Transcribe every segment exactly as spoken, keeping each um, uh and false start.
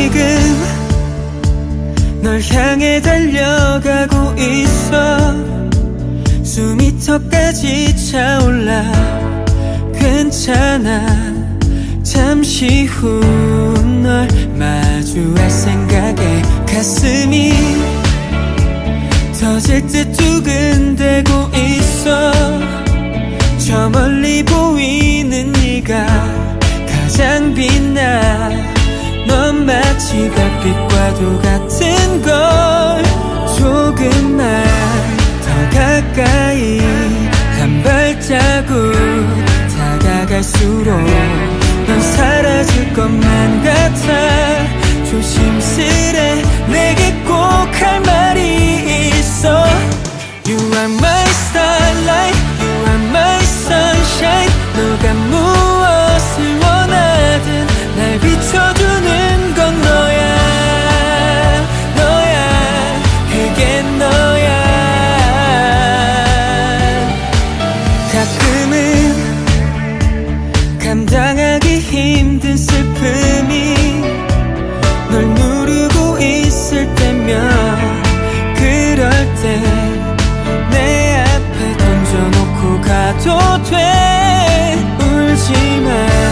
지금 널 향해 달려가고 있어. 수미터까지 차올라. 괜찮아. 잠시 후 널 마주할 생각에 가슴이 터질 듯 두근대고 있어. 저 멀리 보이는 네가 가장 빛나. 넌 마치 별빛과도 같은 걸. 조금만 더 가까이 한 발자국 다가갈수록 넌 사라질 것만 같아. 조심스레 내게 꼭 할 말이 있어. You are my starlight, you are my sunshine. 너가 무엇을 원하든 날 비춰주는 건 너야. 너야, 그게 너야. 가끔은 감당하기 힘든 슬픔이 널 누르고 있을 때면 그럴 때 내 앞에 던져놓고 가도 돼. 울지마,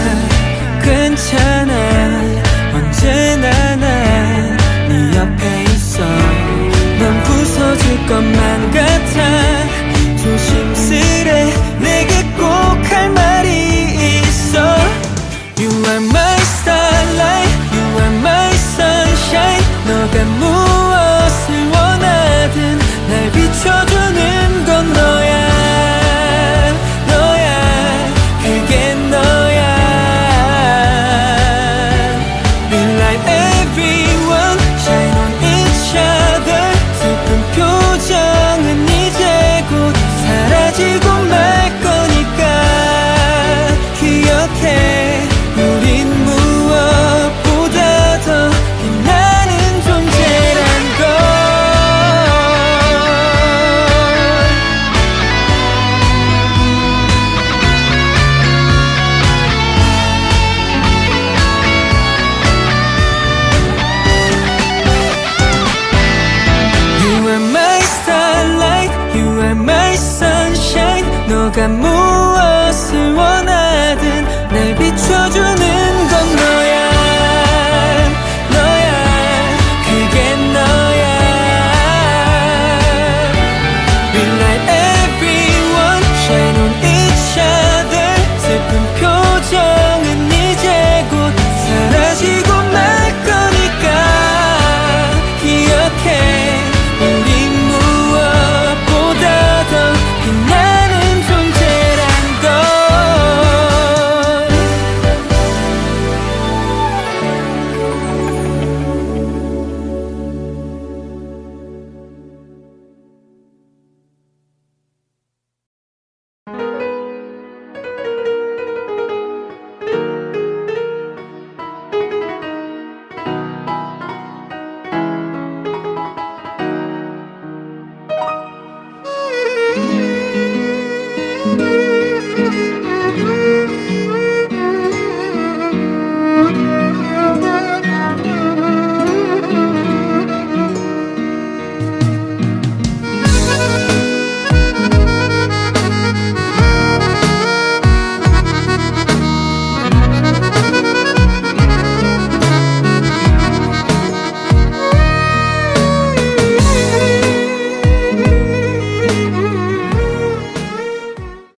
괜찮아. 언제나 난 네 옆에 있어. 넌 부서질 것만 같아. 조심스레 내게 꼭 할 말이 있어. You are my starlight, you are my sunshine. 너가 무엇을 원하든 날 비춰주는 건 너야. 너야, 그게 너야. Be like everyone, shine on each other. 슬픈 표정은 이제 곧 사라지고 말 거니까 기억해. 우린 무엇보다 더 빛나는 존재란 걸. You are my starlight, you are my sunshine. 너가 무엇을 원하든 날 비춰줘.